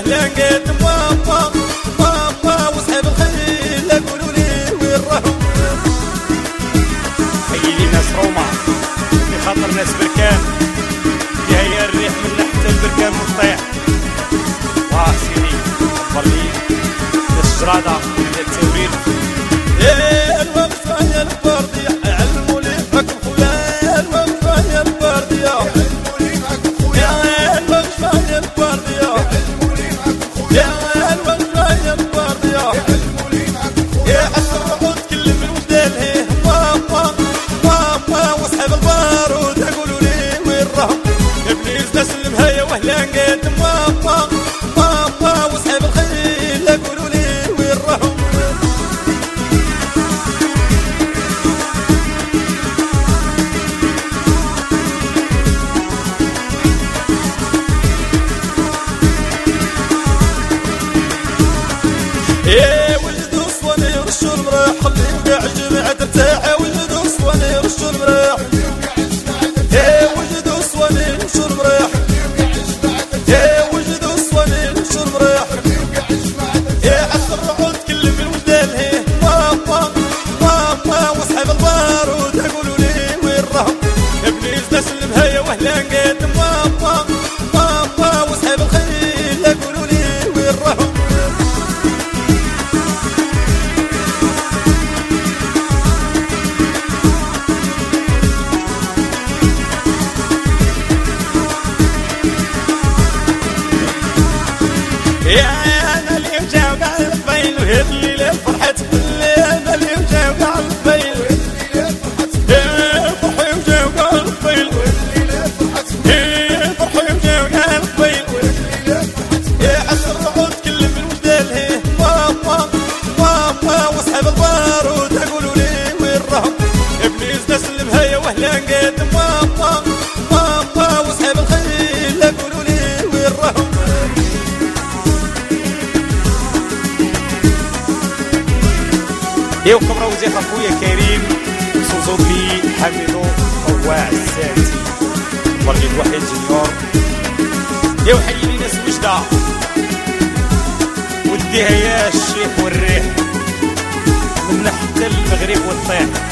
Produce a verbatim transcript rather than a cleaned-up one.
وهلا نقدم بابا بابا وصحاب الخيل قولوا لي وين راهم. حيي ناس روما في خاطر ناس بركان فيها هي الريح من حتى البركان مطيح. واه سيدي ضلي ناس جرادة من التوريد. ايه الوقفة يا البردية علموا لي حكم خويا الوقفة يا البردية علموا لي حكم خويا الوقفة يا البردية علموا لي حكم خويا الوقفة يا البردية علموا لي حكم خويا. يا عسر الرعود كل من ودالها بابا بابا واصحاب البارود قولوا لي وين راهم. ابليس نسلمها يا وهلا نقدم بابا بابا واصحاب الخيل قولوا لي وين راهم. ايه ولدوا صواني يرشوا المراح خليهم قاع الجماعة ترتاح. ولدوا صواني يرشوا المراح ايه ولدوا صواني يرشوا المراح ايه ولدوا صواني يرشوا المراح. ايه عسر الرعود كل من ودالها بابا بابا واصحاب البارود قولوا لي وين راهم. ابليس نسلمها يا وهلا نقدم بابا بابا واصحاب الخيل قولوا لي وين راهم. يا انا اللي مجاوب على الفيل وهد لي للفرحة اللي انا اللي مجاوب على الفيل وهد لي للفرحة يا فرحي مجاوب على الفيل وهد لي للفرحة يا فرحي مجاوب على الفيل وهد لي للفرحة. يا عسر الرعود كل من ودالها بابا بابا واصحاب البارود قولوا لي وين راهم. ابليس نسلمها يا وهلا نقدم بابا بابا واصحاب الخيل قولوا لي وين راهم. يوكم روزي خويا كريم سوزوكي حميدو طواع الساتي وليد وحيد جونيور. يا وحيي ناس وجدة وديها يا الشيخ والريح من حتى المغرب والطيح.